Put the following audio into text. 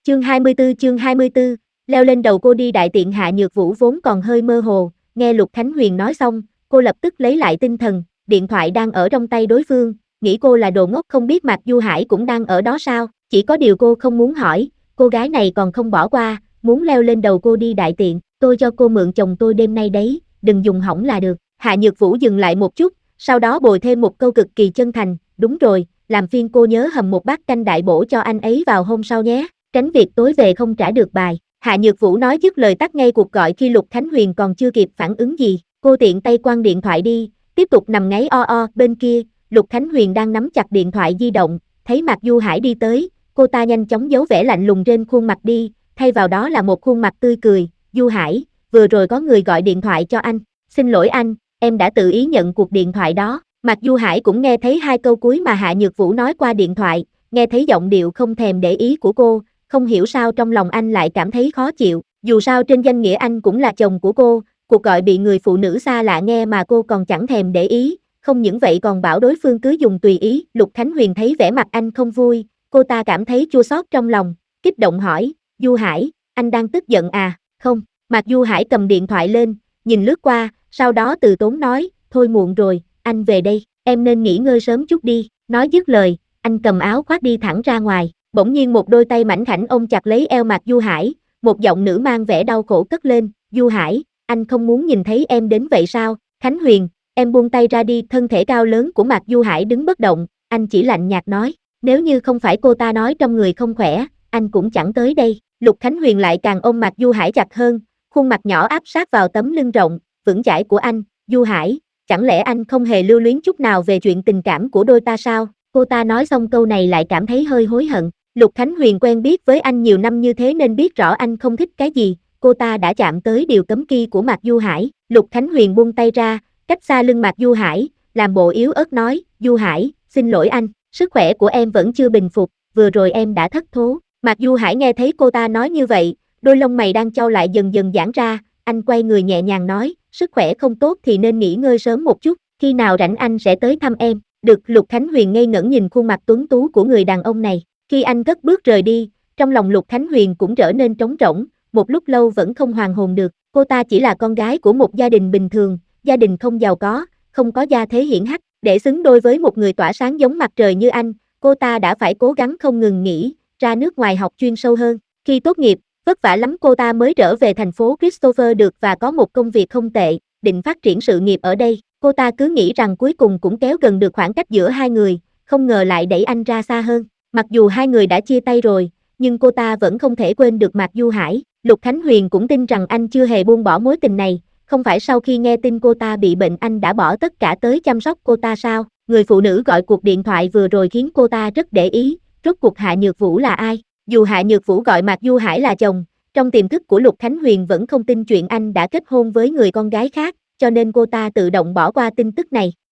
Chương 24, leo lên đầu cô đi đại tiện. Hạ Nhược Vũ vốn còn hơi mơ hồ, nghe Lục Khánh Huyền nói xong, cô lập tức lấy lại tinh thần, điện thoại đang ở trong tay đối phương, nghĩ cô là đồ ngốc không biết Mạc Du Hải cũng đang ở đó sao, chỉ có điều cô không muốn hỏi, cô gái này còn không bỏ qua, muốn leo lên đầu cô đi đại tiện, tôi cho cô mượn chồng tôi đêm nay đấy, đừng dùng hỏng là được. Hạ Nhược Vũ dừng lại một chút, sau đó bồi thêm một câu cực kỳ chân thành, đúng rồi, làm phiền cô nhớ hầm một bát canh đại bổ cho anh ấy vào hôm sau nhé, tránh việc tối về không trả được bài. Hạ Nhược Vũ nói dứt lời tắt ngay cuộc gọi khi Lục Khánh Huyền còn chưa kịp phản ứng gì, cô tiện tay quăng điện thoại đi, tiếp tục nằm ngáy bên kia, Lục Khánh Huyền đang nắm chặt điện thoại di động, thấy Mạc Du Hải đi tới, cô ta nhanh chóng giấu vẻ lạnh lùng trên khuôn mặt đi, thay vào đó là một khuôn mặt tươi cười, Du Hải, vừa rồi có người gọi điện thoại cho anh, xin lỗi anh, em đã tự ý nhận cuộc điện thoại đó. Mạc Du Hải cũng nghe thấy hai câu cuối mà Hạ Nhược Vũ nói qua điện thoại, nghe thấy giọng điệu không thèm để ý của cô, không hiểu sao trong lòng anh lại cảm thấy khó chịu, dù sao trên danh nghĩa anh cũng là chồng của cô, cuộc gọi bị người phụ nữ xa lạ nghe mà cô còn chẳng thèm để ý, không những vậy còn bảo đối phương cứ dùng tùy ý. Lục Khánh Huyền thấy vẻ mặt anh không vui, cô ta cảm thấy chua xót trong lòng, kích động hỏi, Du Hải, anh đang tức giận à, không, Mạc Du Hải cầm điện thoại lên, nhìn lướt qua, sau đó từ tốn nói, thôi muộn rồi, anh về đây, em nên nghỉ ngơi sớm chút đi, nói dứt lời, anh cầm áo khoác đi thẳng ra ngoài, bỗng nhiên một đôi tay mảnh khảnh ôm chặt lấy eo Mạc Du Hải, một giọng nữ mang vẻ đau khổ cất lên, Du Hải, anh không muốn nhìn thấy em đến vậy sao, Khánh Huyền, em buông tay ra đi. Thân thể cao lớn của Mạc Du Hải đứng bất động, anh chỉ lạnh nhạt nói, nếu như không phải cô ta nói trong người không khỏe, anh cũng chẳng tới đây. Lục Khánh Huyền lại càng ôm Mạc Du Hải chặt hơn, khuôn mặt nhỏ áp sát vào tấm lưng rộng, vững chãi của anh, Du Hải, chẳng lẽ anh không hề lưu luyến chút nào về chuyện tình cảm của đôi ta sao? Cô ta nói xong câu này lại cảm thấy hơi hối hận. Lục Khánh Huyền quen biết với anh nhiều năm như thế nên biết rõ anh không thích cái gì, cô ta đã chạm tới điều cấm kỵ của Mạc Du Hải. Lục Khánh Huyền buông tay ra, cách xa lưng Mạc Du Hải, làm bộ yếu ớt nói, Du Hải, xin lỗi anh, sức khỏe của em vẫn chưa bình phục, vừa rồi em đã thất thố. Mạc Du Hải nghe thấy cô ta nói như vậy, đôi lông mày đang chau lại dần dần giãn ra, anh quay người nhẹ nhàng nói, sức khỏe không tốt thì nên nghỉ ngơi sớm một chút, khi nào rảnh anh sẽ tới thăm em. Được. Lục Khánh Huyền ngây ngẩn nhìn khuôn mặt tuấn tú của người đàn ông này, khi anh cất bước rời đi, trong lòng Lục Khánh Huyền cũng trở nên trống rỗng, một lúc lâu vẫn không hoàn hồn được, cô ta chỉ là con gái của một gia đình bình thường, gia đình không giàu có, không có gia thế hiển hách, để xứng đôi với một người tỏa sáng giống mặt trời như anh, cô ta đã phải cố gắng không ngừng nghỉ, ra nước ngoài học chuyên sâu hơn. Khi tốt nghiệp, vất vả lắm cô ta mới trở về thành phố Christopher được và có một công việc không tệ, định phát triển sự nghiệp ở đây. Cô ta cứ nghĩ rằng cuối cùng cũng kéo gần được khoảng cách giữa hai người, không ngờ lại đẩy anh ra xa hơn. Mặc dù hai người đã chia tay rồi, nhưng cô ta vẫn không thể quên được Mạc Du Hải. Lục Khánh Huyền cũng tin rằng anh chưa hề buông bỏ mối tình này, không phải sau khi nghe tin cô ta bị bệnh anh đã bỏ tất cả tới chăm sóc cô ta sao? Người phụ nữ gọi cuộc điện thoại vừa rồi khiến cô ta rất để ý, rốt cuộc Hạ Nhược Vũ là ai? Dù Hạ Nhược Vũ gọi Mạc Du Hải là chồng, trong tiềm thức của Lục Khánh Huyền vẫn không tin chuyện anh đã kết hôn với người con gái khác, cho nên cô ta tự động bỏ qua tin tức này.